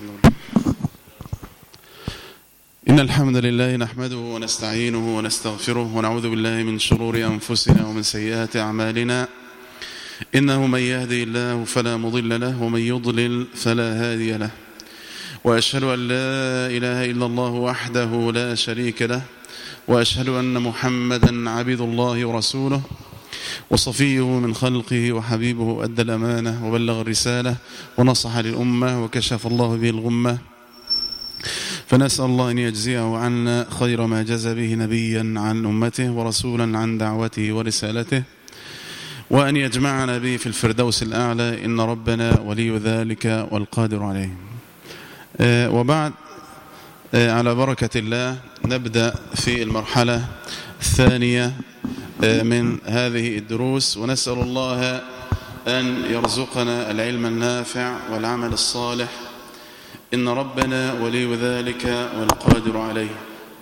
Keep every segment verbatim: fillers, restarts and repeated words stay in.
إن الحمد لله نحمده ونستعينه ونستغفره ونعوذ بالله من شرور أنفسنا ومن سيئات أعمالنا. إنه من يهدي الله فلا مضل له ومن يضلل فلا هادي له، وأشهد أن لا إله إلا الله وحده لا شريك له، وأشهد أن محمدا عبد الله ورسوله وصفيه من خلقه وحبيبه، أدى الأمانة وبلغ الرسالة ونصح للأمة وكشف الله به الغمة، فنسأل الله أن يجزيه عنا خير ما جزى به نبيا عن أمته ورسولا عن دعوته ورسالته، وأن يجمعنا به في الفردوس الأعلى، إن ربنا ولي ذلك والقادر عليه. آه وبعد، آه على بركة الله نبدأ في المرحلة الثانية آه من هذه الدروس، ونسأل الله أن يرزقنا العلم النافع والعمل الصالح، إن ربنا ولي ذلك والقادر عليه.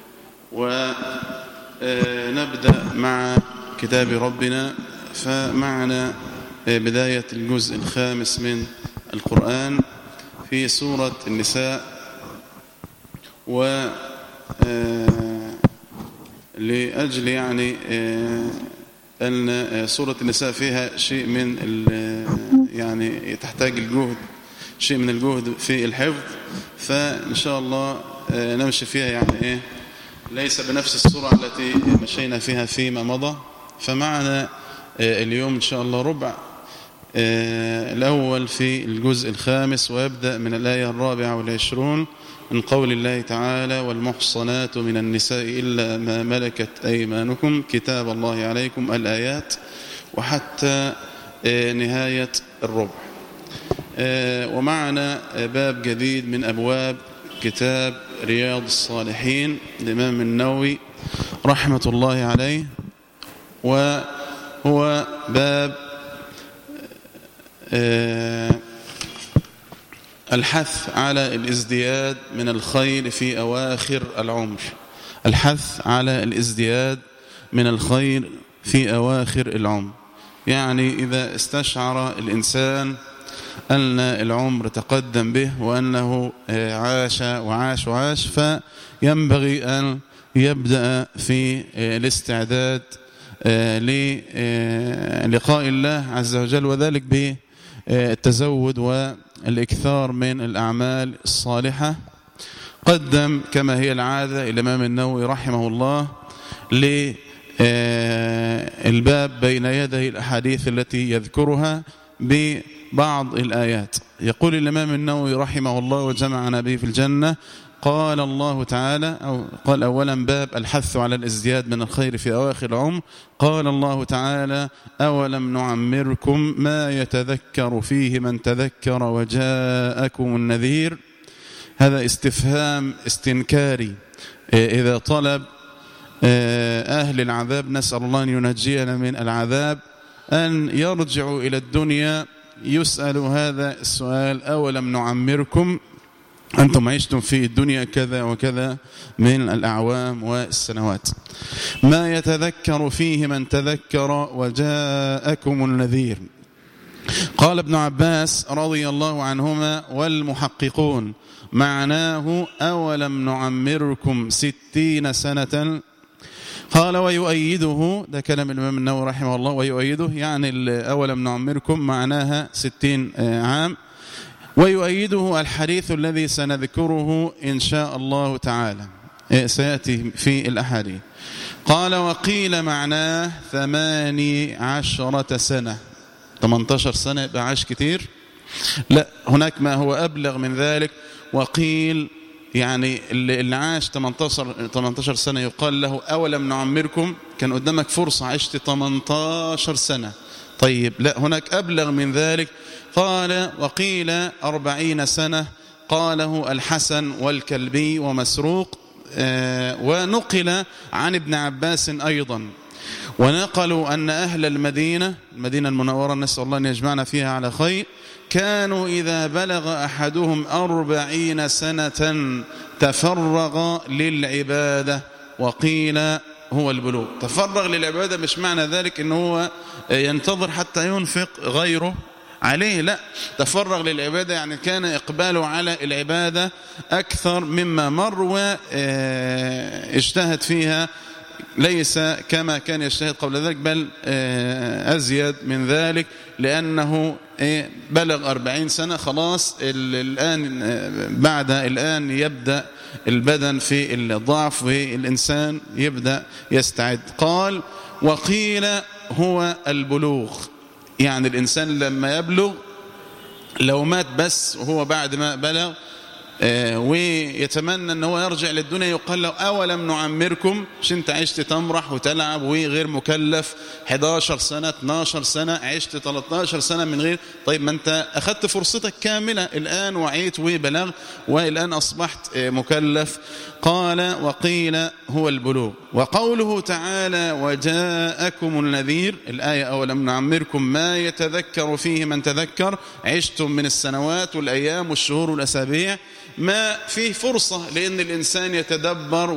ونبدأ مع كتاب ربنا، فمعنا بداية الجزء الخامس من القرآن في سورة النساء، و لأجل يعني أن سورة النساء فيها شيء من يعني تحتاج الجهد شيء من الجهد في الحفظ، فإن شاء الله نمشي فيها يعني إيه ليس بنفس السرعة التي مشينا فيها فيما مضى. فمعنا اليوم إن شاء الله ربع الأول في الجزء الخامس، ويبدأ من الآية الرابعة والعشرون من قول الله تعالى: والمحصنات من النساء إلا ما ملكت أيمانكم كتاب الله عليكم، الآيات، وحتى نهاية الربع. ومعنا باب جديد من أبواب كتاب رياض الصالحين للإمام النووي رحمة الله عليه، وهو باب الحث على الازدياد من الخير في أواخر العمر، الحث على الازدياد من الخير في أواخر العمر. يعني إذا استشعر الإنسان أن العمر تقدم به وأنه عاش وعاش وعاش، فينبغي أن يبدأ في الاستعداد للقاء الله عز وجل، وذلك بالتزود والإكثار من الأعمال الصالحة. قدم كما هي العادة الإمام النووي رحمه الله للباب بين يدي الأحاديث التي يذكرها ببعض الآيات. يقول الإمام النووي رحمه الله وجمعنا به في الجنة: قال الله تعالى، أو قال أولا باب الحث على الازدياد من الخير في أواخر العمر. قال الله تعالى: أولم نعمركم ما يتذكر فيه من تذكر وجاءكم النذير. هذا استفهام استنكاري إذا طلب أهل العذاب، نسأل الله أن ينجينا من العذاب، أن يرجعوا إلى الدنيا يسأل هذا السؤال: أولم نعمركم، أنتم عشتم في الدنيا كذا وكذا من الأعوام والسنوات، ما يتذكر فيه من تذكر وجاءكم النذير. قال ابن عباس رضي الله عنهما والمحققون: معناه أولم نعمركم ستين سنة. قال: ويؤيده، ده كلام الإمام النووي رحمه الله، ويؤيده يعني أولم نعمركم معناها ستين عام، ويؤيده الحديث الذي سنذكره إن شاء الله تعالى سيأتي في الأحاديث. قال: وقيل معناه ثماني عشرة سنة، ثمانية عشر سنة يبقى عاش كتير. لا، هناك ما هو أبلغ من ذلك. وقيل يعني اللي عاش ثمانية عشر سنة يقال له أولم نعمركم، كان قدامك فرصة عشت ثمانية عشر سنة. طيب لا، هناك أبلغ من ذلك. قال: وقيل أربعين سنة، قاله الحسن والكلبي ومسروق، آه ونقل عن ابن عباس أيضا. ونقلوا أن أهل المدينة المدينة المنورة، نسأل الله أن يجمعنا فيها على خير، كانوا إذا بلغ أحدهم أربعين سنة تفرغ للعبادة. وقيل هو البلوغ. تفرغ للعبادة مش معنى ذلك أنه هو ينتظر حتى ينفق غيره عليه، لا تفرغ للعبادة، يعني كان إقباله على العبادة أكثر مما مر واجتهد فيها، ليس كما كان يجتهد قبل ذلك، بل أزيد من ذلك، لأنه بلغ أربعين سنة خلاص. الآن بعد الآن يبدأ البدن في الضعف والإنسان يبدأ يستعد. قال وقيل هو البلوغ، يعني الإنسان لما يبلغ، لو مات بس وهو بعد ما بلغ آه ويتمنى أنه يرجع للدنيا، يقال له أولم نعمركم، مش أنت عشت تمرح وتلعب وغير مكلف إحدى عشرة سنة اثنتي عشرة سنة، عشت ثلاثة عشر سنة من غير، طيب ما أنت أخذت فرصتك كاملة الآن وعيت وبلغ والآن أصبحت آه مكلف. قال وقيل هو البلوغ. وقوله تعالى وجاءكم النذير، الآية أولم نعمركم ما يتذكر فيه من تذكر، عشتم من السنوات والأيام والشهور والأسابيع ما فيه فرصة لأن الإنسان يتدبر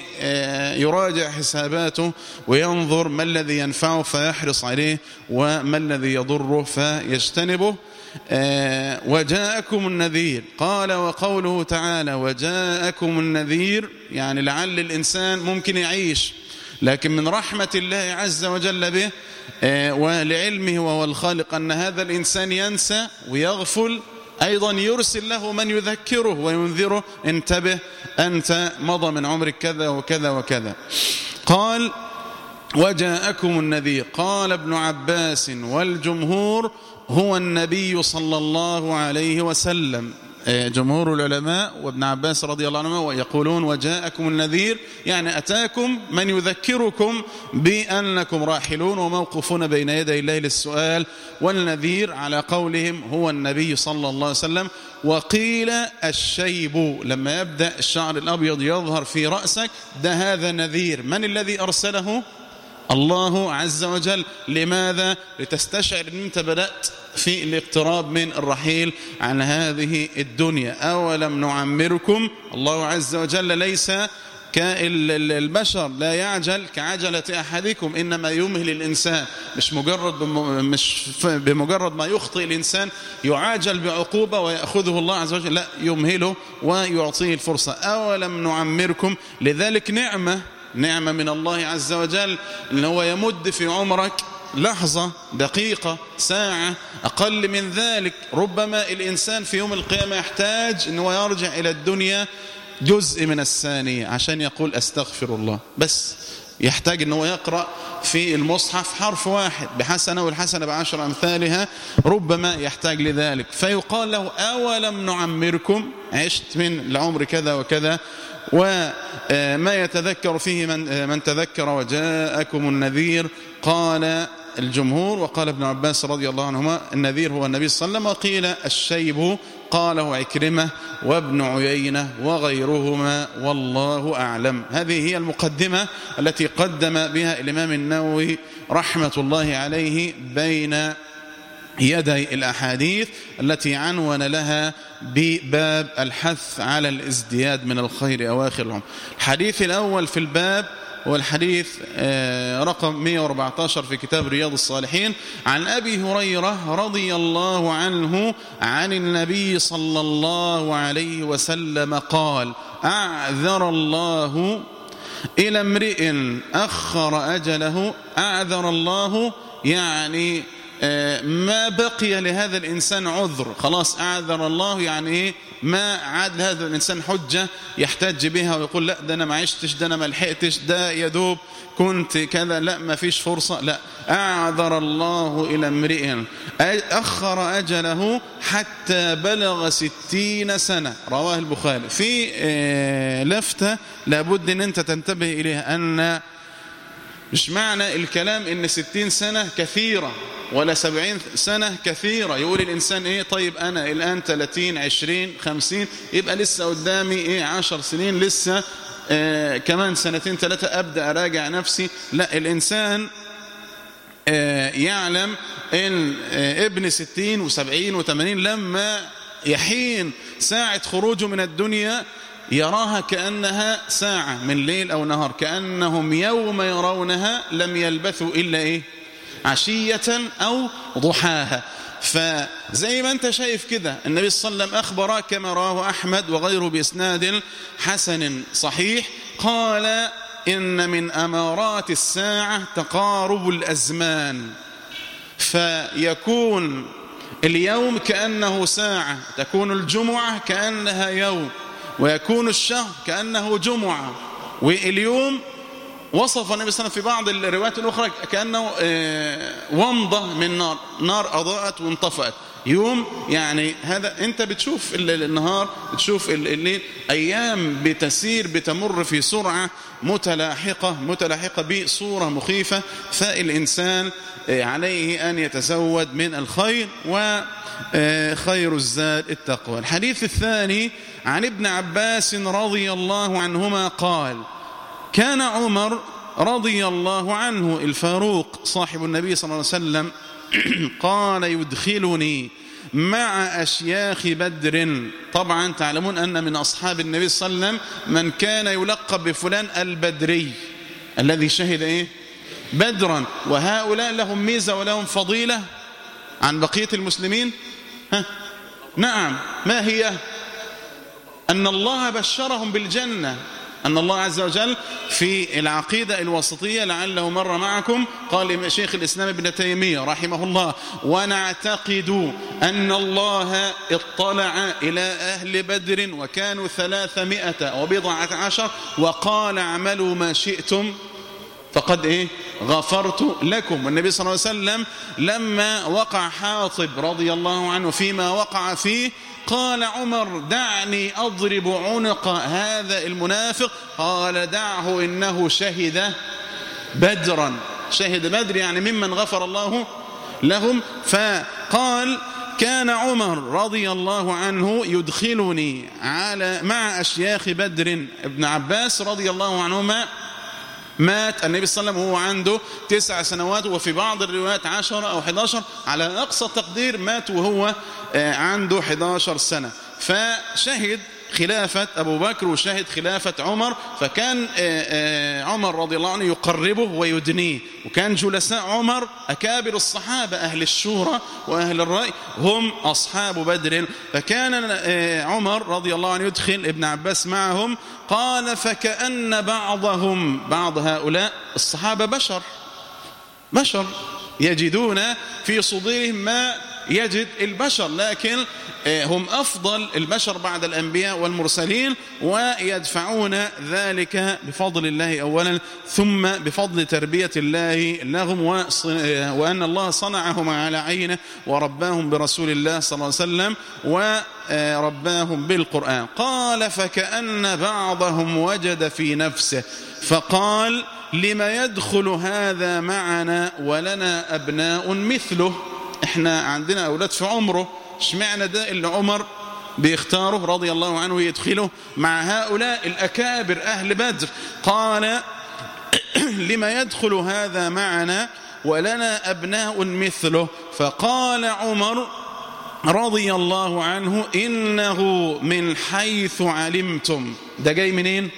ويراجع حساباته وينظر ما الذي ينفعه فيحرص عليه وما الذي يضره فيجتنبه. آه وجاءكم النذير. قال وقوله تعالى وجاءكم النذير، يعني لعل الإنسان ممكن يعيش، لكن من رحمة الله عز وجل به آه ولعلمه وهو الخالق أن هذا الإنسان ينسى ويغفل، أيضا يرسل له من يذكره وينذره انتبه أنت مضى من عمرك كذا وكذا وكذا. قال وجاءكم النذير. قال ابن عباس والجمهور هو النبي صلى الله عليه وسلم، جمهور العلماء وابن عباس رضي الله عنه يقولون وجاءكم النذير، يعني أتاكم من يذكركم بأنكم راحلون وموقفون بين يدي الله للسؤال، والنذير على قولهم هو النبي صلى الله عليه وسلم. وقيل الشيب، لما يبدأ الشعر الأبيض يظهر في رأسك ده هذا نذير. من الذي أرسله؟ الله عز وجل. لماذا؟ لتستشعر أن أنت بدأت في الاقتراب من الرحيل عن هذه الدنيا. أولم نعمركم، الله عز وجل ليس كالبشر، لا يعجل كعجلة أحدكم، إنما يمهل الإنسان، مش مجرد مش بمجرد ما يخطئ الإنسان يعاجل بعقوبة ويأخذه الله عز وجل، لا، يمهله ويعطيه الفرصة. أولم نعمركم، لذلك نعمة نعمة من الله عز وجل إن هو يمد في عمرك لحظة، دقيقة، ساعة، أقل من ذلك. ربما الإنسان في يوم القيامة يحتاج أن هو يرجع إلى الدنيا جزء من الثانية عشان يقول أستغفر الله، بس يحتاج أن هو يقرأ في المصحف حرف واحد بحسنة والحسنة بعشر أمثالها، ربما يحتاج لذلك، فيقال له أولم نعمركم، عشت من العمر كذا وكذا، وما يتذكر فيه من, من تذكر وجاءكم النذير. قال الجمهور وقال ابن عباس رضي الله عنهما النذير هو النبي صلى الله عليه وسلم. وقيل الشيب قاله عكرمة وابن عيينة وغيرهما والله أعلم. هذه هي المقدمة التي قدم بها الإمام النووي رحمة الله عليه بين يدي الأحاديث التي عنون لها بباب الحث على الازدياد من الخير أواخر العمر. الحديث الأول في الباب هو الحديث رقم مئة وأربعة عشر في كتاب رياض الصالحين، عن أبي هريرة رضي الله عنه عن النبي صلى الله عليه وسلم قال أعذر الله إلى امرئ أخر أجله. أعذر الله يعني ما بقي لهذا الإنسان عذر، خلاص أعذر الله، يعني إيه؟ ما عاد هذا الإنسان حجة يحتاج بها ويقول لا ده أنا ما عشتش، ده أنا ما لحقتش، ده يدوب كنت كذا، لا ما فيش فرصة، لا. أعذر الله إلى امرئ أخر أجله حتى بلغ ستين سنة، رواه البخاري. في لفتة لابد أن أنت تنتبه إليها، أن مش معنى الكلام إن ستين سنة كثيرة ولا سبعين سنة كثيرة. يقول الإنسان إيه طيب أنا الآن ثلاثين عشرين خمسين يبقى لسه قدامي إيه عشر سنين، لسه آه كمان سنتين ثلاثة أبدأ أراجع نفسي. لا، الإنسان آه يعلم إن آه ابن ستين وسبعين وثمانين لما يحين ساعة خروجه من الدنيا يراها كأنها ساعة من ليل أو نهار، كأنهم يوم يرونها لم يلبثوا إلا إيه عشية أو ضحاها. فزي ما أنت شايف كده النبي صلى الله عليه وسلم أخبر كما رواه أحمد وغيره بإسناد حسن صحيح، قال إن من أمارات الساعة تقارب الأزمان، فيكون اليوم كأنه ساعة، تكون الجمعة كأنها يوم، ويكون الشهر كأنه جمعة. واليوم وصف النبي صلى الله عليه وسلم في بعض الروايات الأخرى كأنه ومضة من نار، نار أضاءت وانطفأت. يوم يعني هذا أنت بتشوف النهار، بتشوف الليل، أيام بتسير بتمر في سرعة متلاحقة متلاحقة بصورة مخيفة. فالإنسان عليه أن يتزود من الخير، وخير الزاد التقوى. الحديث الثاني عن ابن عباس رضي الله عنهما قال: كان عمر رضي الله عنه الفاروق صاحب النبي صلى الله عليه وسلم قال: يدخلني مع أشياخ بدر. طبعا تعلمون أن من أصحاب النبي صلى الله عليه وسلم من كان يلقب بفلان البدري الذي شهد إيه؟ بدرا. وهؤلاء لهم ميزة ولهم فضيلة عن بقية المسلمين. ها؟ نعم، ما هي؟ أن الله بشرهم بالجنة. أن الله عز وجل في العقيدة الوسطية لعله مر معكم قال شيخ الإسلام ابن تيمية رحمه الله: ونعتقد أن الله اطلع إلى أهل بدر وكانوا ثلاثمائة وبضعة عشر وقال: اعملوا ما شئتم فقد إيه غفرت لكم. والنبي صلى الله عليه وسلم لما وقع حاطب رضي الله عنه فيما وقع فيه قال عمر: دعني أضرب عنق هذا المنافق. قال: دعه إنه شهد بدرا. شهد بدر يعني ممن غفر الله لهم. فقال: كان عمر رضي الله عنه يدخلني على مع أشياخ بدر. ابن عباس رضي الله عنهما مات النبي صلى الله عليه وسلم وهو عنده تسع سنوات، وفي بعض الروايات عشر أو حداشر، على أقصى تقدير مات وهو عنده حداشر سنة. فشهد خلافة أبو بكر وشهد خلافة عمر، فكان عمر رضي الله عنه يقربه ويدنيه. وكان جلساء عمر أكابر الصحابة أهل الشورى وأهل الرأي هم أصحاب بدر. فكان عمر رضي الله عنه يدخل ابن عباس معهم. قال: فكأن بعضهم بعض هؤلاء الصحابة بشر بشر يجدون في صدورهم ما يجد البشر، لكن هم أفضل البشر بعد الأنبياء والمرسلين، ويدفعون ذلك بفضل الله أولا، ثم بفضل تربية الله لهم، وأن الله صنعهم على عينه ورباهم برسول الله صلى الله عليه وسلم ورباهم بالقرآن. قال: فكأن بعضهم وجد في نفسه فقال: لما يدخل هذا معنا ولنا أبناء مثله؟ احنا عندنا أولاد في عمره، اشمعنى ده اللي عمر بيختاره رضي الله عنه يدخله مع هؤلاء الأكابر أهل بدر؟ قال: لما يدخل هذا معنا ولنا أبناء مثله؟ فقال عمر رضي الله عنه: إنه من حيث علمتم. ده جاي منين؟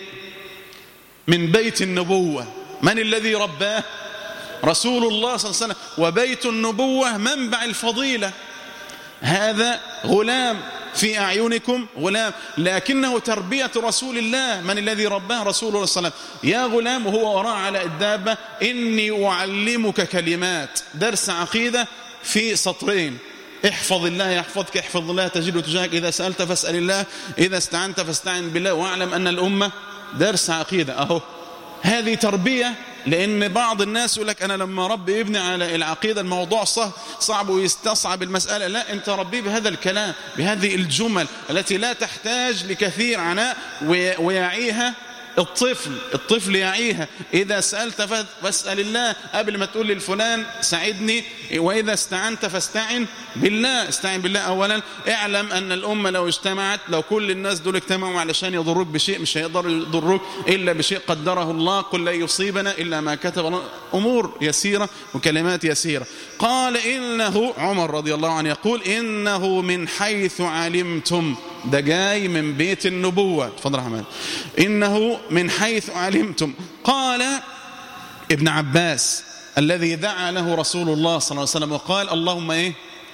من بيت النبوة. من الذي رباه؟ رسول الله صلى الله عليه وسلم. وبيت النبوة منبع الفضيلة. هذا غلام في أعينكم، غلام، لكنه تربية رسول الله. من الذي رباه؟ رسول الله صلى الله عليه وسلم. يا غلام وهو وراء على الدابة: إني أعلمك كلمات. درس عقيدة في سطرين: احفظ الله يحفظك، احفظ الله تجده تجاهك، إذا سألت فاسأل الله، إذا استعنت فاستعن بالله، واعلم أن الأمة. درس عقيدة أهو. هذه تربية. لأن بعض الناس يقول لك: أنا لما ربي ابني على العقيدة الموضوع صعب ويستصعب المسألة. لا، أنت ربي بهذا الكلام، بهذه الجمل التي لا تحتاج لكثير عناء، ويعيها الطفل الطفل يعيها. إذا سألت فاسأل الله، قبل ما تقول للفلان ساعدني، وإذا استعنت فاستعن بالله. استعن بالله أولا. اعلم أن الأمة لو اجتمعت، لو كل الناس دول اجتمعوا علشان يضروك بشيء، مش هيقدروا يضروك إلا بشيء قدره الله. قل لا يصيبنا إلا ما كتب الله. أمور يسيرة وكلمات يسيرة. قال: إنه عمر رضي الله عنه يقول: إنه من حيث علمتم. ده جاي من بيت النبوة. تفضل رحمن. إنه من حيث علمتم. قال ابن عباس: الذي دعا له رسول الله صلى الله عليه وسلم وقال: اللهم إيه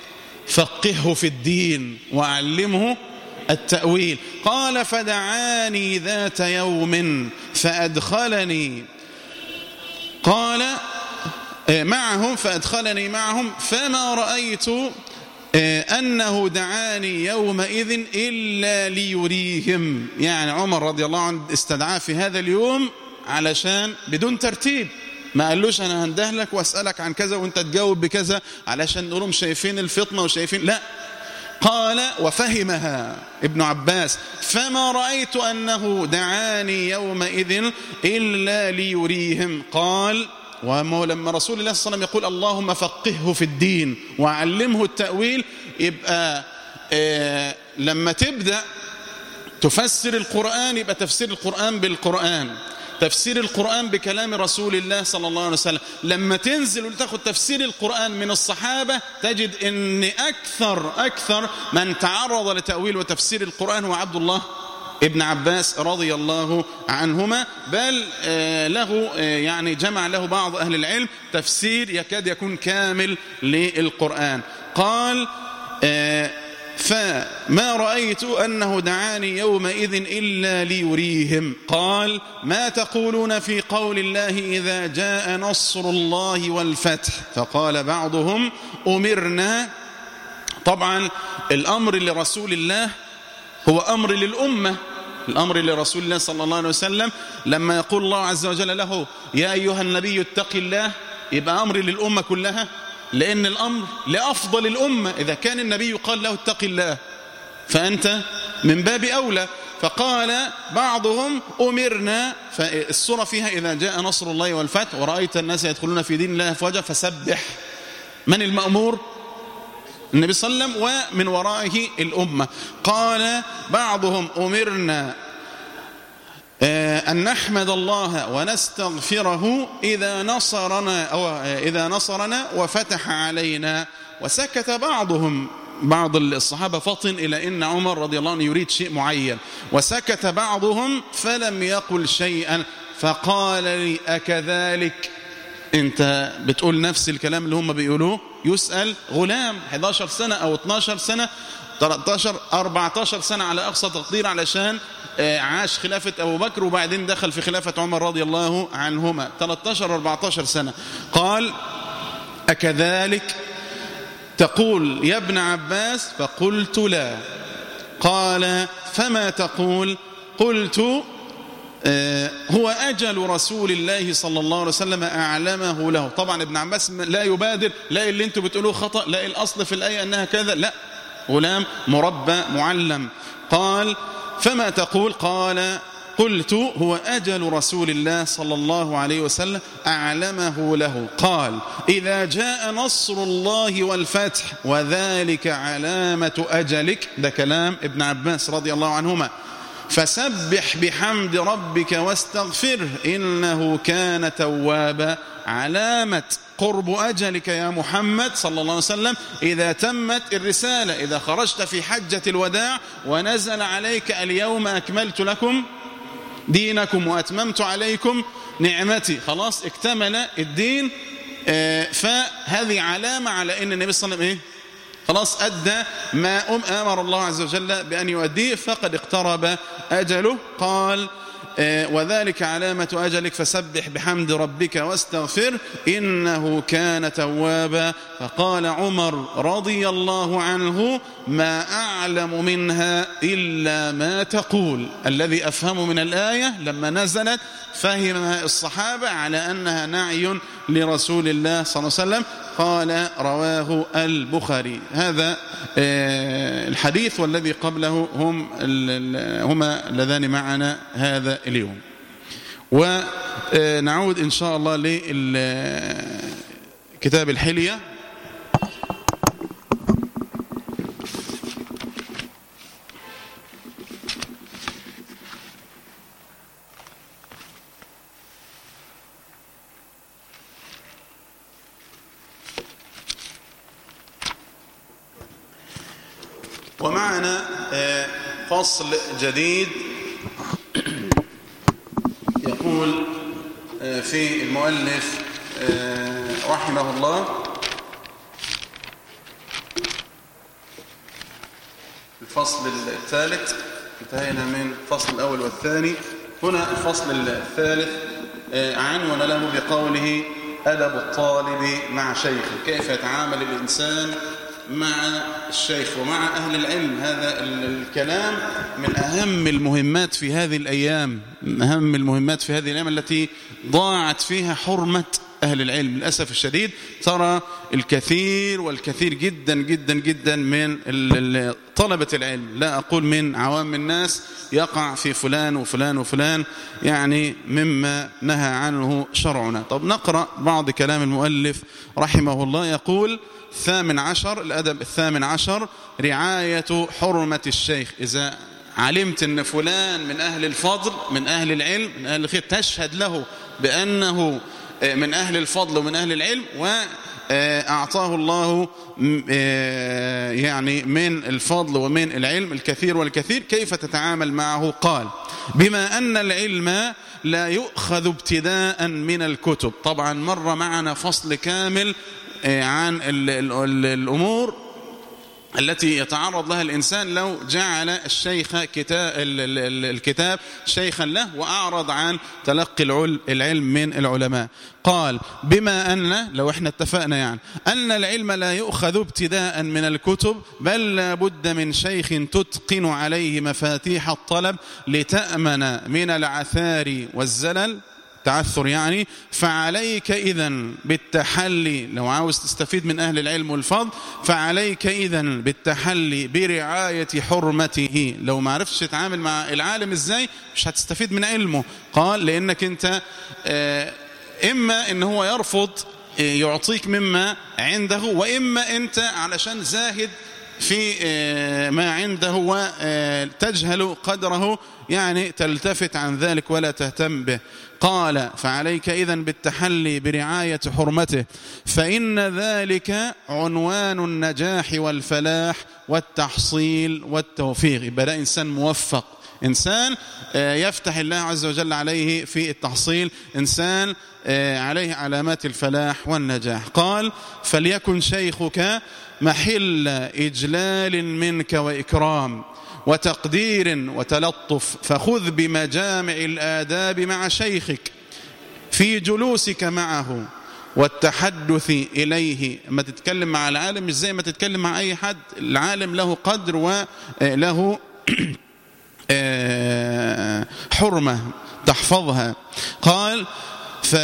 فقهه في الدين وعلمه التأويل. قال فدعاني ذات يوم فأدخلني قال معهم فأدخلني معهم فما رأيت أنه دعاني يومئذ إلا ليريهم. يعني عمر رضي الله عنه استدعاه في هذا اليوم علشان بدون ترتيب، ما قالوش أنا هندهلك وأسألك عن كذا وانت تجاوب بكذا علشان نقولهم شايفين الفطنة وشايفين، لا. قال وفهمها ابن عباس فما رأيت أنه دعاني يومئذ إلا ليريهم. قال ولما رسول الله صلى الله عليه وسلم يقول اللهم فقهه في الدين وعلمه التأويل، يبقى آه لما تبدأ تفسر القرآن يبقى تفسير القرآن بالقرآن، تفسير القرآن بكلام رسول الله صلى الله عليه وسلم. لما تنزل وتاخد تفسير القرآن من الصحابة تجد ان أكثر أكثر من تعرض لتأويل وتفسير القرآن هو عبد الله ابن عباس رضي الله عنهما، بل له يعني جمع له بعض أهل العلم تفسير يكاد يكون كامل للقرآن. قال فما رأيت أنه دعاني يومئذ إلا ليريهم. قال ما تقولون في قول الله إذا جاء نصر الله والفتح؟ فقال بعضهم أمرنا. طبعا الأمر لرسول الله هو أمر للأمة، الأمر لرسول الله صلى الله عليه وسلم لما يقول الله عز وجل له يا أيها النبي اتق الله، يبقى أمر للأمة كلها، لأن الأمر لأفضل الأمة. إذا كان النبي قال له اتق الله فأنت من باب أولى. فقال بعضهم أمرنا، فالسورة فيها إذا جاء نصر الله والفتح ورأيت الناس يدخلون في دين الله أفواجا فسبح. من المأمور؟ النبي صلى الله عليه وسلم ومن ورائه الأمة. قال بعضهم أمرنا أن نحمد الله ونستغفره إذا نصرنا أو إذا نصرنا وفتح علينا. وسكت بعضهم، بعض الصحابة فطن إلى أن عمر رضي الله عنه يريد شيء معين، وسكت بعضهم فلم يقل شيئا. فقال لي أكذلك أنت بتقول نفس الكلام اللي هم بيقولوه؟ يسأل غلام إحدى عشرة سنة أو اثنتي عشرة سنة ثلاثة عشر أربعة عشر سنة على أقصى تقدير، علشان عاش خلافة أبو بكر وبعدين دخل في خلافة عمر رضي الله عنهما ثلاثة عشر أربعة عشر سنة. قال أكذلك تقول يا ابن عباس؟ فقلت لا. قال فما تقول؟ قلت هو أجل رسول الله صلى الله عليه وسلم أعلمه له. طبعا ابن عباس لا يبادر، لا اللي انتوا بتقولوه خطأ، لا الأصل في الآية أنها كذا، لا، غلام مربى معلم. قال فما تقول؟ قال قلت هو أجل رسول الله صلى الله عليه وسلم أعلمه له. قال إذا جاء نصر الله والفتح وذلك علامة أجلك، ده كلام ابن عباس رضي الله عنهما، فسبح بحمد ربك واستغفره إنه كان توابا. علامة قرب أجلك يا محمد صلى الله عليه وسلم إذا تمت الرسالة، إذا خرجت في حجة الوداع ونزل عليك اليوم أكملت لكم دينكم وأتممت عليكم نعمتي، خلاص اكتمل الدين. فهذه علامة على أن النبي صلى الله عليه وسلم إيه؟ خلاص أدى ما أمر الله عز وجل بأن يؤديه، فقد اقترب أجله. قال وذلك علامة أجلك فسبح بحمد ربك واستغفر إنه كان توابا. فقال عمر رضي الله عنه ما أعلم منها إلا ما تقول. الذي أفهم من الآية لما نزلت فهمها الصحابة على أنها نعي لرسول الله صلى الله عليه وسلم. قال رواه البخاري. هذا الحديث والذي قبله هم هما اللذان معنا هذا اليوم. ونعود إن شاء الله لكتاب الحلية. ومعنا فصل جديد يقول في المؤلف رحمه الله الفصل الثالث، انتهينا من الفصل الأول والثاني. هنا الفصل الثالث عنون له بقوله أدب الطالب مع شيخه، كيف يتعامل الإنسان مع الشيخ ومع أهل العلم. هذا الكلام من أهم المهمات في هذه الأيام، من أهم المهمات في هذه الأيام التي ضاعت فيها حرمة أهل العلم. للأسف الشديد ترى الكثير والكثير جدا جدا جدا من طلبة العلم، لا أقول من عوام الناس، يقع في فلان وفلان وفلان يعني مما نهى عنه شرعنا. طب نقرأ بعض كلام المؤلف رحمه الله. يقول الثامن عشر، الأدب الثامن عشر: رعاية حرمة الشيخ. إذا علمت أن فلان من أهل الفضل، من أهل العلم، من أهل الخير، تشهد له بأنه من أهل الفضل ومن أهل العلم، وأعطاه الله يعني من الفضل ومن العلم الكثير والكثير، كيف تتعامل معه؟ قال: بما أن العلم لا يؤخذ ابتداء من الكتب. طبعا مر معنا فصل كامل عن الأمور التي يتعرض لها الإنسان لو جعل الشيخ كتاب الكتاب شيخا له وأعرض عن تلقي العلم من العلماء. قال: بما أن، لو احنا اتفقنا يعني أن العلم لا يؤخذ ابتداء من الكتب، بل لا بد من شيخ تتقن عليه مفاتيح الطلب لتأمن من العثار والزلل، تعثر يعني، فعليك إذن بالتحلي، لو عاوز تستفيد من أهل العلم والفضل، فعليك إذن بالتحلي برعاية حرمته. لو ما عرفتش تتعامل مع العالم إزاي مش هتستفيد من علمه. قال: لأنك أنت إما إن هو يرفض يعطيك مما عنده، وإما أنت علشان زاهد في ما عنده وتجهل قدره يعني تلتفت عن ذلك ولا تهتم به. قال: فعليك إذن بالتحلي برعاية حرمته، فإن ذلك عنوان النجاح والفلاح والتحصيل والتوفيق. يبقى ده إنسان موفق، إنسان يفتح الله عز وجل عليه في التحصيل، إنسان عليه علامات الفلاح والنجاح. قال: فليكن شيخك محل إجلال منك وإكرام وتقدير وتلطف، فخذ بمجامع الآداب مع شيخك في جلوسك معه والتحدث إليه. ما تتكلم مع العالم مش زي ما تتكلم مع أي حد، العالم له قدر وله حرمة تحفظها. قال: ف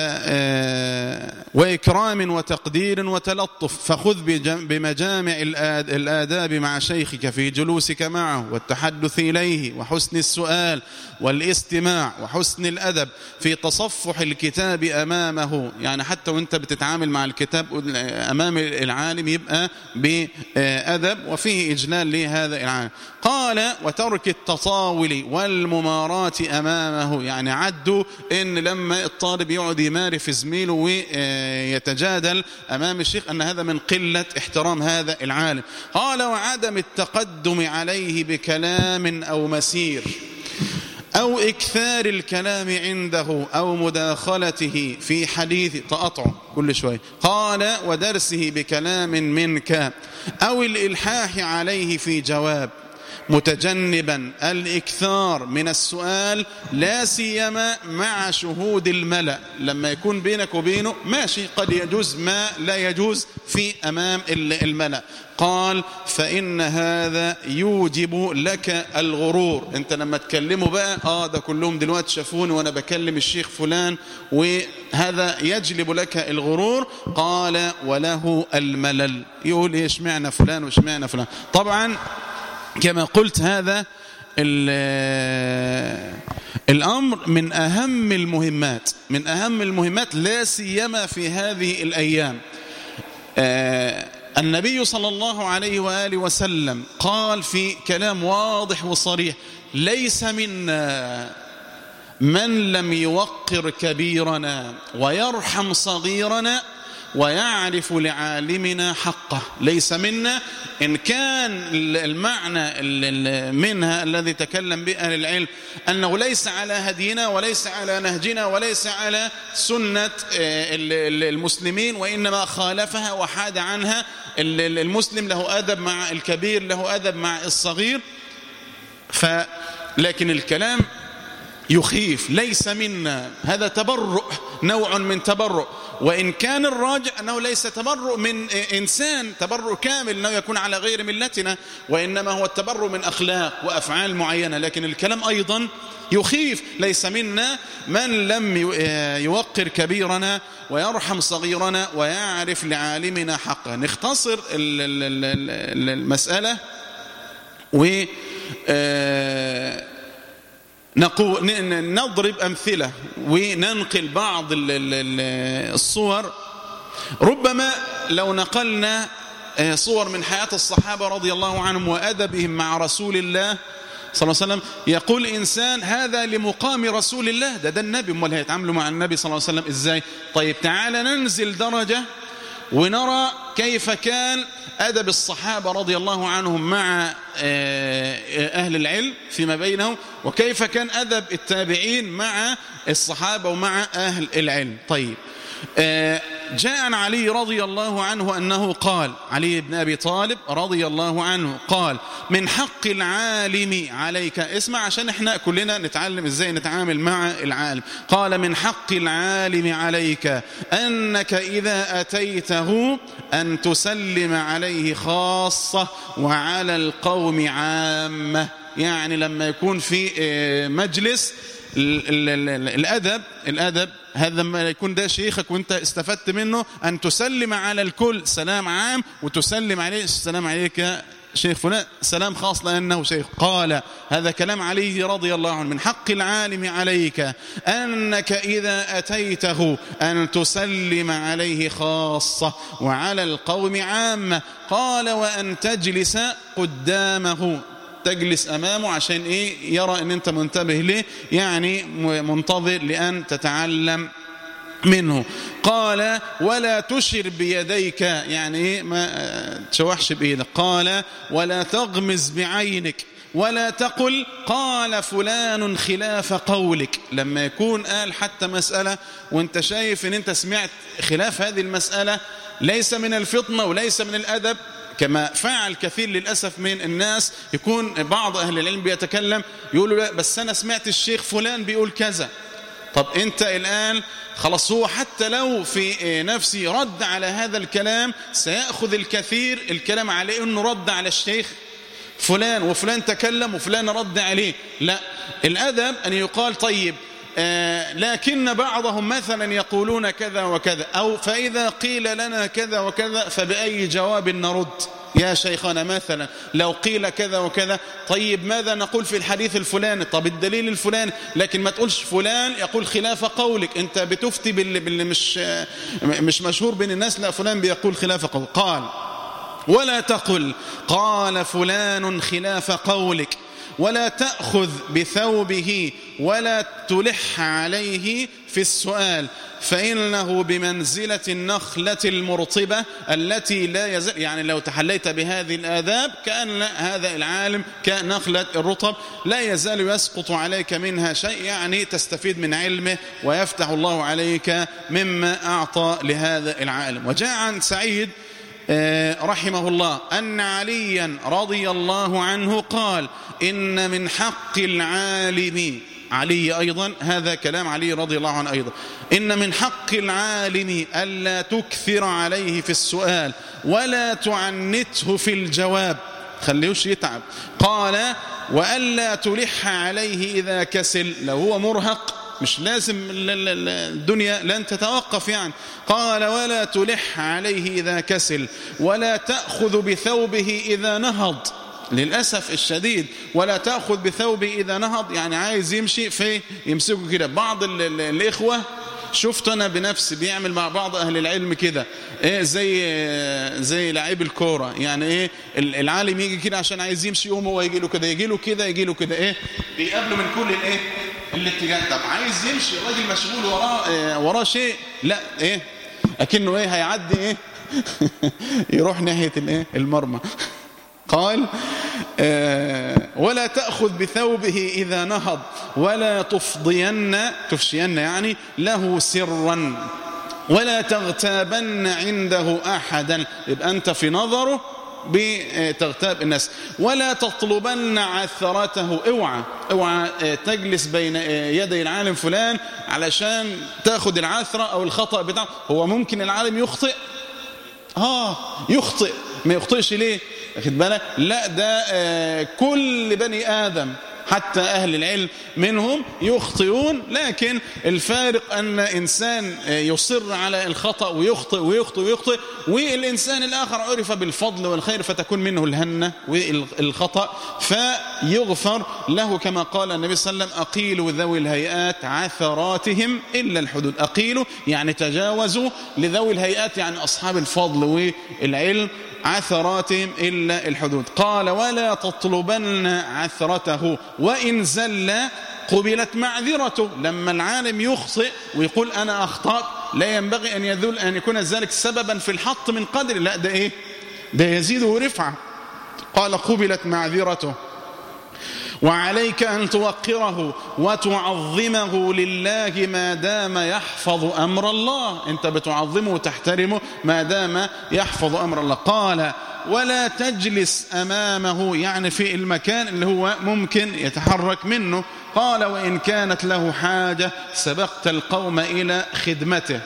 وإكرام وتقدير وتلطف، فخذ بمجامع الآداب مع شيخك في جلوسك معه والتحدث إليه وحسن السؤال والاستماع وحسن الأدب في تصفح الكتاب أمامه. يعني حتى وانت بتتعامل مع الكتاب أمام العالم يبقى بأدب وفيه إجلال لهذا العالم. قال: وترك التطاول والممارات أمامه. يعني عدوا إن لما الطالب يقعد يماري في زميله ويتجادل أمام الشيخ أن هذا من قلة احترام هذا العالم. قال: وعدم التقدم عليه بكلام أو مسير أو إكثار الكلام عنده أو مداخلته في حديث، تقطعه كل شوي. قال: ودرسه بكلام منك أو الإلحاح عليه في جواب، متجنبا الإكثار من السؤال، لا سيما مع شهود الملأ. لما يكون بينك وبينه ماشي، قد يجوز ما لا يجوز في أمام الملأ. قال: فإن هذا يوجب لك الغرور. انت لما تكلمه بقى آه ده كلهم دلوقتي شافوني وأنا بكلم الشيخ فلان، وهذا يجلب لك الغرور. قال: وله الملل. يقول إيش معنى فلان وإيش معنى فلان. طبعا كما قلت هذا الأمر من أهم المهمات، من أهم المهمات لا سيما في هذه الأيام. النبي صلى الله عليه وآله وسلم قال في كلام واضح وصريح: ليس منا من لم يوقر كبيرنا ويرحم صغيرنا ويعرف لعالمنا حقه. ليس منا، إن كان المعنى منها الذي تكلم به أهل العلم أنه ليس على هدينا وليس على نهجنا وليس على سنة المسلمين، وإنما خالفها وحاد عنها. المسلم له أدب مع الكبير، له أدب مع الصغير. ف لكن الكلام يخيف، ليس منا، هذا تبرؤ، نوع من تبرؤ، وإن كان الراجع أنه ليس تبرؤ من إنسان تبرؤ كامل أنه يكون على غير ملتنا، وإنما هو التبرؤ من أخلاق وأفعال معينة. لكن الكلام أيضا يخيف، ليس منا من لم يوقر كبيرنا ويرحم صغيرنا ويعرف لعالمنا حقا. نختصر المسألة و نقول نضرب أمثلة وننقل بعض الصور. ربما لو نقلنا صور من حياة الصحابة رضي الله عنهم وأدبهم مع رسول الله صلى الله عليه وسلم، يقول إنسان هذا لمقام رسول الله، ده ده النبي، امال هيتعاملوا مع النبي صلى الله عليه وسلم إزاي؟ طيب تعال ننزل درجة ونرى كيف كان أدب الصحابة رضي الله عنهم مع أهل العلم فيما بينهم، وكيف كان أدب التابعين مع الصحابة ومع أهل العلم. طيب جاء عن علي رضي الله عنه أنه قال، علي بن أبي طالب رضي الله عنه قال: من حق العالم عليك، اسمع عشان احنا كلنا نتعلم ازاي نتعامل مع العالم. قال: من حق العالم عليك أنك إذا أتيته أن تسلم عليه خاصة وعلى القوم عامة. يعني لما يكون في مجلس الأدب الأدب هذا لما يكون ده شيخك وانت استفدت منه، أن تسلم على الكل سلام عام، وتسلم عليه السلام عليك شيخ فلان سلام خاص لأنه شيخ. قال هذا كلام علي رضي الله عنه: من حق العالم عليك أنك إذا أتيته أن تسلم عليه خاصة وعلى القوم عامة. قال: وأن تجلس قدامه، تجلس أمامه عشان إيه؟ يرى أن أنت منتبه له، يعني منتظر لأن تتعلم منه. قال: ولا تشر بيديك، يعني إيه؟ ما تشوحش بإيدك. قال: ولا تغمز بعينك، ولا تقل قال فلان خلاف قولك. لما يكون قال حتى مسألة وانت شايف ان انت سمعت خلاف هذه المسألة، ليس من الفطنة وليس من الأدب، كما فعل كثير للأسف من الناس. يكون بعض أهل العلم بيتكلم يقولوا: لا بس أنا سمعت الشيخ فلان بيقول كذا. طب أنت الآن خلاص، هو حتى لو في نفسي رد على هذا الكلام سيأخذ الكثير الكلام عليه أنه رد على الشيخ فلان، وفلان تكلم وفلان رد عليه. لا، الأدب أن يقال: طيب آه لكن بعضهم مثلا يقولون كذا وكذا، أو فإذا قيل لنا كذا وكذا فبأي جواب نرد يا شيخنا؟ مثلا لو قيل كذا وكذا، طيب ماذا نقول في الحديث الفلاني؟ طب الدليل الفلاني. لكن ما تقولش فلان يقول خلاف قولك، انت بتفتي باللي, باللي مش مش مشهور بين الناس. لا، فلان بيقول خلاف قولك. قال: ولا تقل قال فلان خلاف قولك، ولا تأخذ بثوبه، ولا تلح عليه في السؤال، فإنه بمنزلة النخلة المرطبة التي لا يزال، يعني لو تحليت بهذه الآداب كأن هذا العالم كنخلة الرطب لا يزال يسقط عليك منها شيء، يعني تستفيد من علمه ويفتح الله عليك مما أعطى لهذا العالم. وجاء عن سعيد رحمه الله أن عليا رضي الله عنه قال: إن من حق العالم، علي أيضا، هذا كلام علي رضي الله عنه أيضا، إن من حق العالم ألا تكثر عليه في السؤال ولا تعنته في الجواب، خليهوش يتعب. قال: وألا تلح عليه إذا كسل، لو هو مرهق مش لازم الدنيا لن تتوقف يعني. قال: ولا تلح عليه إذا كسل، ولا تأخذ بثوبه إذا نهض. للأسف الشديد ولا تأخذ بثوبه إذا نهض، يعني عايز يمشي في يمسكه كده. بعض الإخوة شفت أنا بنفسي بيعمل مع بعض أهل العلم كده، إيه زي زي لاعب الكورة، يعني إيه العالم يجي كده عشان عايز يمشي، يقوم هو يجي له كده، يجي له كده، يجي له كده، إيه بيقابله من كل الإيه الاتجاه. طب عايز يمشي، الراجل مشغول وراه إيه وراه شيء، لا إيه أكنه إيه هيعدي إيه يروح ناحية الإيه المرمى. قال: آه ولا تأخذ بثوبه إذا نهض، ولا تفضين تفشين يعني له سرا، ولا تغتابن عنده أحدا. يبقى أنت في نظره بتغتاب الناس. ولا تطلبن عثرته، اوعى اوعى تجلس بين يدي العالم فلان علشان تاخد العثرة أو الخطأ بتاعه. هو ممكن العالم يخطئ، آه يخطئ، ما يخطئش ليه؟ أخذ بالك؟ لا، ده آه كل بني آدم حتى أهل العلم منهم يخطئون، لكن الفارق أن إنسان يصر على الخطأ ويخطئ ويخطئ ويخطئ، والإنسان الآخر عرف بالفضل والخير فتكون منه الهنة والخطأ فيغفر له، كما قال النبي صلى الله عليه وسلم: أقيلوا ذوي الهيئات عثراتهم إلا الحدود. أقيلوا يعني تجاوزوا لذوي الهيئات، يعني أصحاب الفضل والعلم، عثراتهم إلا الحدود. قال: ولا تطلبن عثرته وإن زل قبلت معذرته. لما العالم يخطئ ويقول أنا أخطأت لا ينبغي أن يذل أن يكون ذلك سببا في الحط من قدر، لا، ده إيه؟ ده يزيده رفعة. قال: قبلت معذرته. وعليك أن توقره وتعظمه لله ما دام يحفظ أمر الله. أنت بتعظمه وتحترمه ما دام يحفظ أمر الله. قال: ولا تجلس أمامه، يعني في المكان اللي هو ممكن يتحرك منه. قال: وإن كانت له حاجة سبقت القوم إلى خدمته.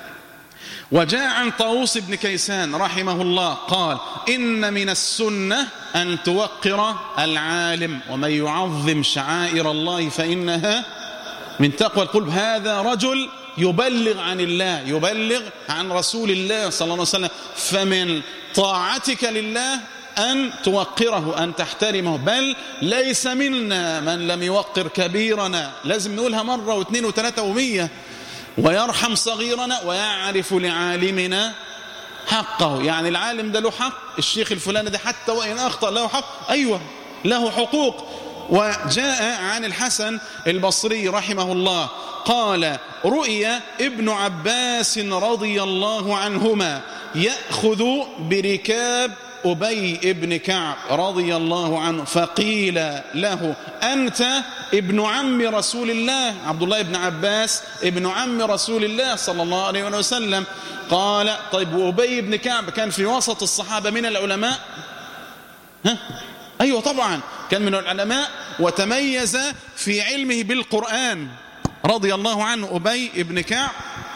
وجاء عن طاووس بن كيسان رحمه الله قال: إن من السنة أن توقر العالم، ومن يعظم شعائر الله فإنها من تقوى القلوب. هذا رجل يبلغ عن الله، يبلغ عن رسول الله صلى الله عليه وسلم، فمن طاعتك لله أن توقره، أن تحترمه. بل ليس منا من لم يوقر كبيرنا، لازم نقولها مرة واثنين وثلاثة ومية. ويرحم صغيرنا ويعرف لعالمنا حقه. يعني العالم ده له حق، الشيخ الفلاني ده حتى وإن أخطأ له حق، أيوة له حقوق. وجاء عن الحسن البصري رحمه الله قال: رؤي ابن عباس رضي الله عنهما يأخذ بركاب أبي ابن كعب رضي الله عنه، فقيل له: أنت ابن عم رسول الله. عبد الله بن عباس ابن عم رسول الله صلى الله عليه وسلم. قال: طيب، وأبي بن كعب كان في وسط الصحابة من العلماء؟ ها؟ أيوة طبعا كان من العلماء، وتميز في علمه بالقرآن رضي الله عنه أبي ابن كعب.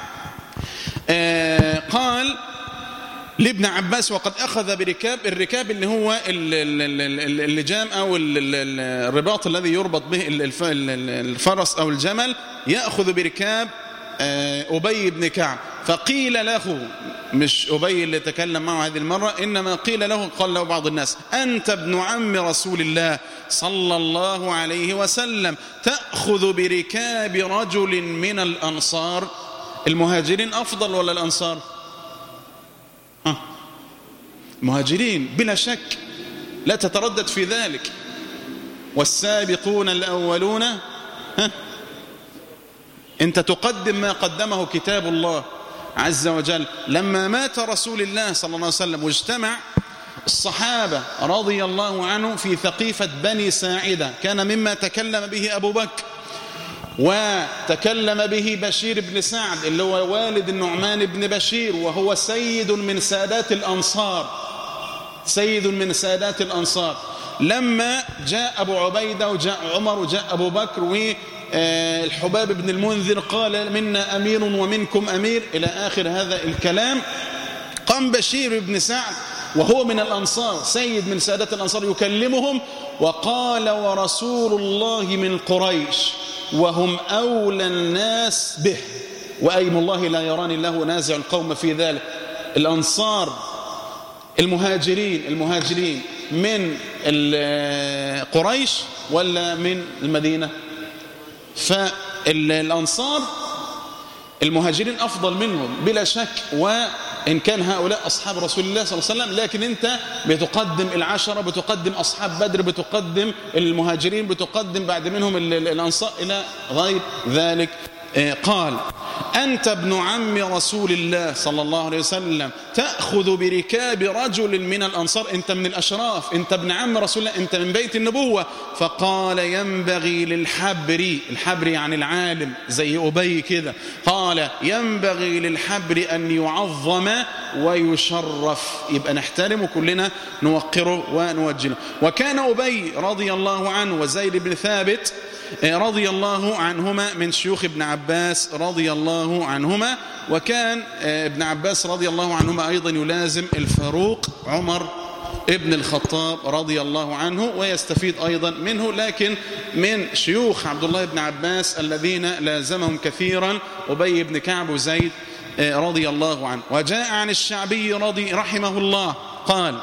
آه قال لابن عباس: وقد أخذ بركاب، الركاب اللي هو اللجام أو الرباط الذي يربط به الفرس أو الجمل، يأخذ بركاب أبي بن كعب. فقيل له، مش أبي اللي تكلم معه هذه المرة، إنما قيل له، قال له بعض الناس: أنت ابن عم رسول الله صلى الله عليه وسلم تأخذ بركاب رجل من الأنصار. المهاجرين أفضل ولا الأنصار؟ ها، مهاجرين بلا شك، لا تتردد في ذلك. والسابقون الأولون، ها، أنت تقدم ما قدمه كتاب الله عز وجل. لما مات رسول الله صلى الله عليه وسلم واجتمع الصحابة رضي الله عنه في ثقيفة بني ساعدة، كان مما تكلم به أبو بكر وتكلم به بشير بن سعد اللي هو والد النعمان بن بشير، وهو سيد من سادات الأنصار، سيد من سادات الأنصار. لما جاء أبو عبيدة وجاء عمر وجاء أبو بكر والحباب بن المنذر قال: منا أمير ومنكم أمير، إلى آخر هذا الكلام، قام بشير بن سعد وهو من الأنصار، سيد من سادات الأنصار، يكلمهم وقال: ورسول الله من قريش وهم أولى الناس به، وأيم الله لا يراني الله نازع القوم في ذلك. الأنصار المهاجرين المهاجرين من قريش ولا من المدينة؟ فالأنصار المهاجرين أفضل منهم بلا شك، وإن كان هؤلاء أصحاب رسول الله صلى الله عليه وسلم، لكن أنت بتقدم العشرة، بتقدم أصحاب بدر، بتقدم المهاجرين، بتقدم بعد منهم الأنصار إلى غير ذلك قال أنت ابن عم رسول الله صلى الله عليه وسلم تأخذ بركاب رجل من الأنصار، أنت من الأشراف، أنت ابن عم رسول الله، أنت من بيت النبوة. فقال ينبغي للحبر، الحبر يعني العالم زي أبي كده، قال ينبغي للحبر أن يعظم ويشرف، يبقى نحترمه كلنا نوقره ونوجله. وكان أبي رضي الله عنه وزيد بن ثابت رضي الله عنهما من شيوخ ابن عباس رضي الله عنهما، وكان ابن عباس رضي الله عنهما أيضا يلازم الفاروق عمر ابن الخطاب رضي الله عنه ويستفيد أيضا منه، لكن من شيوخ عبد الله بن عباس الذين لازمهم كثيرا أبي بن كعب وزيد رضي الله عنه. وجاء عن الشعبي رضي رحمه الله قال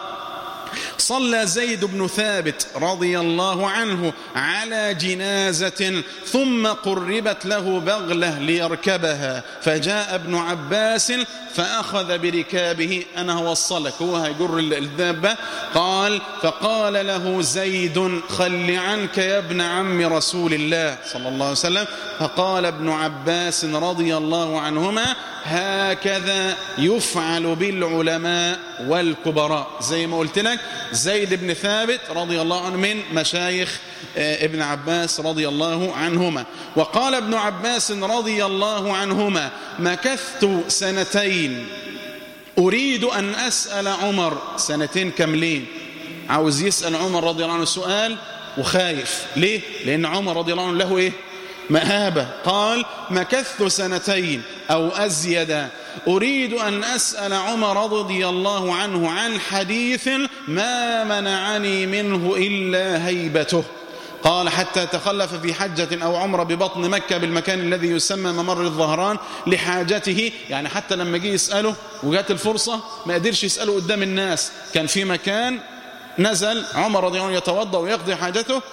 صلى زيد بن ثابت رضي الله عنه على جنازة ثم قربت له بغلة ليركبها، فجاء ابن عباس فأخذ بركابه، أنا هوصلك، هو هيجر الدابة. قال فقال له زيد خل عنك يا ابن عم رسول الله صلى الله عليه وسلم. فقال ابن عباس رضي الله عنهما هكذا يفعل بالعلماء والكبراء. زي ما قلت لك زيد بن ثابت رضي الله عنه من مشايخ ابن عباس رضي الله عنهما. وقال ابن عباس رضي الله عنهما مكثت سنتين أريد أن أسأل عمر، سنتين كاملين عاوز يسأل عمر رضي الله عنه سؤال وخايف، ليه؟ لأن عمر رضي الله عنه له إيه؟ مهابة. قال مكثت سنتين أو أزيد أريد أن أسأل عمر رضي الله عنه عن حديث ما منعني منه إلا هيبته. قال حتى تخلف في حجة أو عمرة ببطن مكة بالمكان الذي يسمى ممر الظهران لحاجته، يعني حتى لما جه يسأله وجات الفرصة ما قدرش يسأله قدام الناس، كان في مكان نزل عمر رضي الله عنه يتوضأ ويقضي حاجته،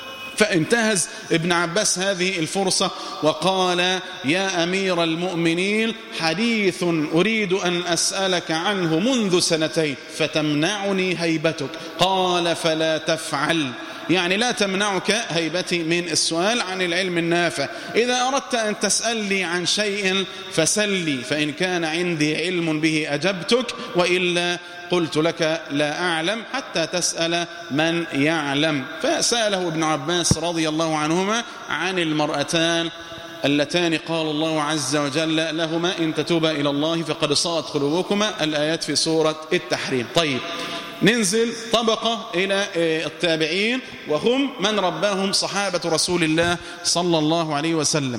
فانتهز ابن عباس هذه الفرصة وقال يا أمير المؤمنين حديث أريد أن أسألك عنه منذ سنتين فتمنعني هيبتك. قال فلا تفعل، يعني لا تمنعك هيبتي من السؤال عن العلم النافع. إذا أردت أن تسألني عن شيء فسلي، فإن كان عندي علم به أجبتك، وإلا قلت لك لا أعلم حتى تسأل من يعلم. فسأله ابن عباس رضي الله عنهما عن المرأتان اللتان قال الله عز وجل لهما إن تتوبا إلى الله فقد صغت قلوبكما، الآيات في سورة التحريم. طيب ننزل طبقة إلى التابعين وهم من رباهم صحابة رسول الله صلى الله عليه وسلم.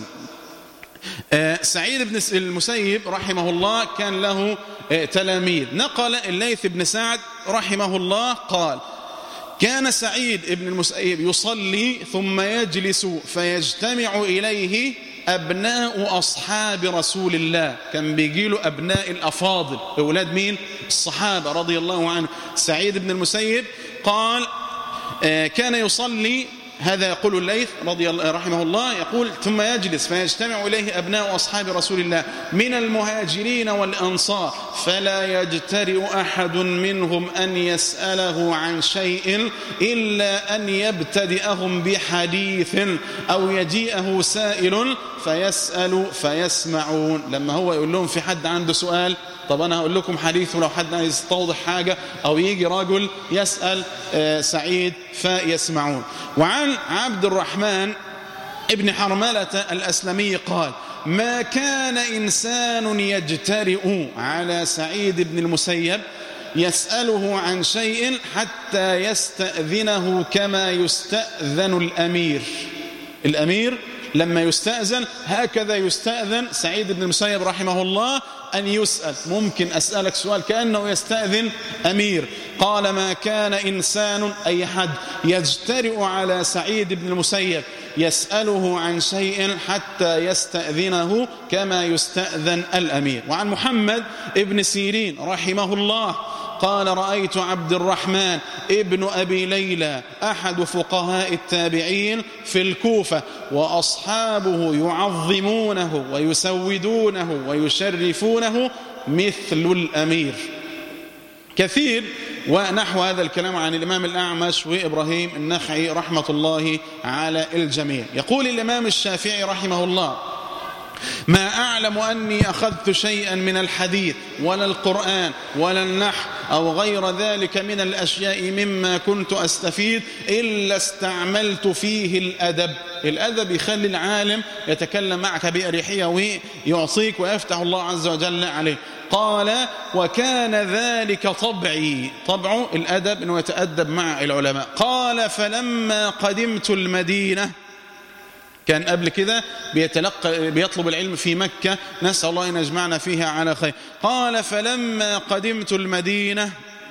سعيد بن المسيب رحمه الله كان له تلاميذ. نقل الليث بن سعد رحمه الله قال كان سعيد بن المسيب يصلي ثم يجلس فيجتمع إليه أبناء أصحاب رسول الله، كان بيجيله أبناء الأفاضل، أولاد مين؟ الصحابة رضي الله عنه. سعيد بن المسيب قال كان يصلي، هذا يقول الليث رضي الله رحمه الله، يقول ثم يجلس فيجتمع إليه أبناء أصحاب رسول الله من المهاجرين والأنصار فلا يجترئ أحد منهم أن يسأله عن شيء إلا أن يبتدئهم بحديث أو يجيئه سائل فيسأل فيسمعون. لما هو يقول لهم في حد عنده سؤال، طب أنا هقول لكم حديث، ولو حد عايز يستوضح حاجة أو يجي رجل يسأل سعيد فيسمعون. وعن عبد الرحمن ابن حرملة الأسلمي قال ما كان إنسان يجترئ على سعيد بن المسيب يسأله عن شيء حتى يستأذنه كما يستأذن الأمير. الأمير لما يستأذن هكذا يستأذن سعيد بن المسيب رحمه الله أن يسأل، ممكن أسألك سؤال كأنه يستأذن أمير. قال ما كان إنسان أي حد يجترئ على سعيد بن المسيب يسأله عن شيء حتى يستأذنه كما يستأذن الأمير. وعن محمد ابن سيرين رحمه الله قال رأيت عبد الرحمن ابن أبي ليلى أحد فقهاء التابعين في الكوفة وأصحابه يعظمونه ويسودونه ويشرفونه مثل الأمير. كثير ونحو هذا الكلام عن الإمام الأعمش وإبراهيم النخعي رحمة الله على الجميع. يقول الإمام الشافعي رحمه الله ما أعلم أني أخذت شيئا من الحديث ولا القرآن ولا النحو أو غير ذلك من الأشياء مما كنت أستفيد إلا استعملت فيه الأدب. الأدب يخلي العالم يتكلم معك بأريحية ويعصيك ويفتح الله عز وجل عليه. قال وكان ذلك طبعي، طبعه الأدب أنه يتأدب مع العلماء. قال فلما قدمت المدينة، كان قبل كده بيتلقى بيطلب العلم في مكة، نسأل الله أن يجمعنا فيها على خير. قال فلما قدمت المدينة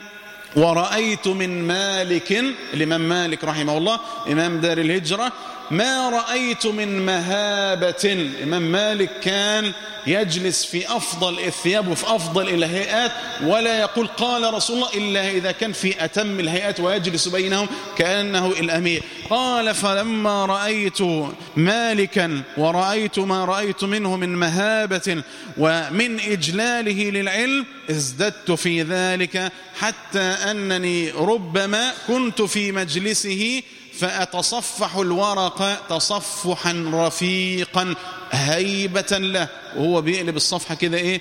ورأيت من مالك، الإمام مالك رحمه الله إمام دار الهجرة، ما رأيت من مهابة. الإمام مالك كان يجلس في أفضل الثياب وفي أفضل الهيئات، ولا يقول قال رسول الله إلا إذا كان في أتم الهيئات، ويجلس بينهم كأنه الأمير. قال فلما رأيت مالكا ورأيت ما رأيت منه من مهابة ومن إجلاله للعلم ازددت في ذلك، حتى أنني ربما كنت في مجلسه فأتصفح الورق تصفحا رفيقا هيبة له، وهو بيقلب الصفحة كده إيه،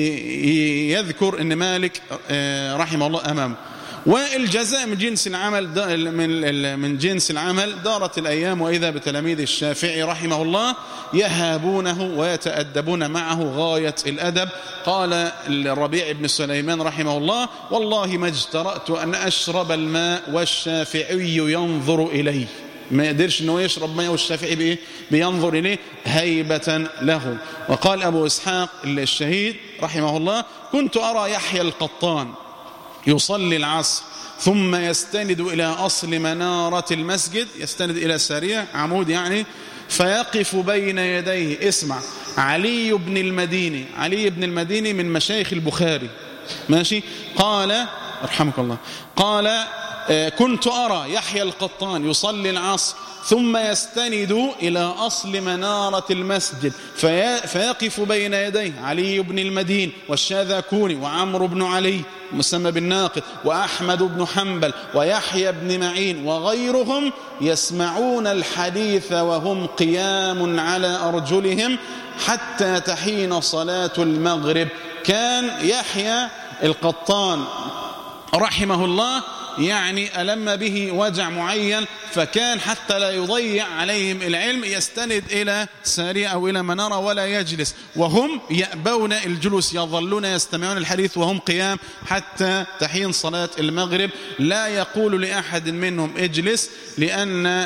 بيذكر إن مالك رحمه الله أمامه. والجزاء من جنس العمل، من من جنس العمل. دارت الأيام وإذا بتلاميذ الشافعي رحمه الله يهابونه ويتأدبون معه غاية الأدب. قال الربيع بن سليمان رحمه الله والله ما اجترأت أن أشرب الماء والشافعي ينظر إليه. ما يقدرش أنه يشرب ماء والشافعي بإيه؟ بينظر إليه هيبة له. وقال أبو إسحاق الشهيد رحمه الله كنت أرى يحيى القطان يصلي العصر ثم يستند إلى أصل منارة المسجد، يستند إلى سريع عمود يعني، فيقف بين يديه. اسمع، علي بن المديني، علي بن المديني من مشايخ البخاري ماشي. قال رحمك الله، قال كنت أرى يحيى القطان يصلي العصر ثم يستند إلى أصل منارة المسجد فيقف بين يديه علي بن المدين والشاذكوني وعمرو بن علي مسمى بالناقد وأحمد بن حنبل ويحيى بن معين وغيرهم يسمعون الحديث وهم قيام على أرجلهم حتى تحين صلاة المغرب. كان يحيى القطان رحمه الله يعني ألم به وجع معين، فكان حتى لا يضيع عليهم العلم يستند إلى سارية أو إلى منارة ولا يجلس، وهم يأبون الجلوس، يظلون يستمعون الحديث وهم قيام حتى تحين صلاة المغرب. لا يقول لأحد منهم اجلس لأن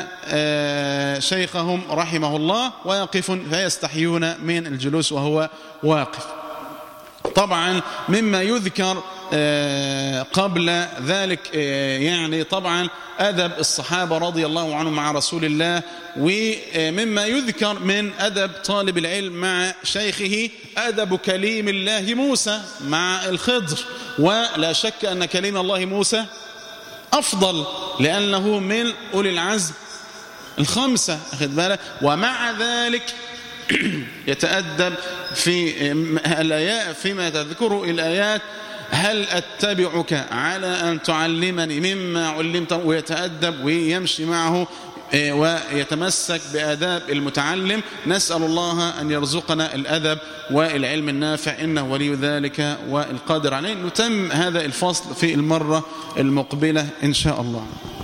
شيخهم رحمه الله واقف فيستحيون من الجلوس وهو واقف. طبعا مما يذكر قبل ذلك يعني طبعا أدب الصحابة رضي الله عنهم مع رسول الله، ومما يذكر من أدب طالب العلم مع شيخه أدب كليم الله موسى مع الخضر. ولا شك أن كليم الله موسى أفضل لأنه من أولي العزم الخمسة، أخذ بالك. ومع ذلك يتأدب في الآيات فيما تذكره الآيات هل أتبعك على أن تعلمني مما علمت، ويتأدب ويمشي معه ويتمسك بآداب المتعلم. نسأل الله أن يرزقنا الأدب والعلم النافع إنه ولي ذلك والقادر عليه. نتم هذا الفصل في المرة المقبلة إن شاء الله.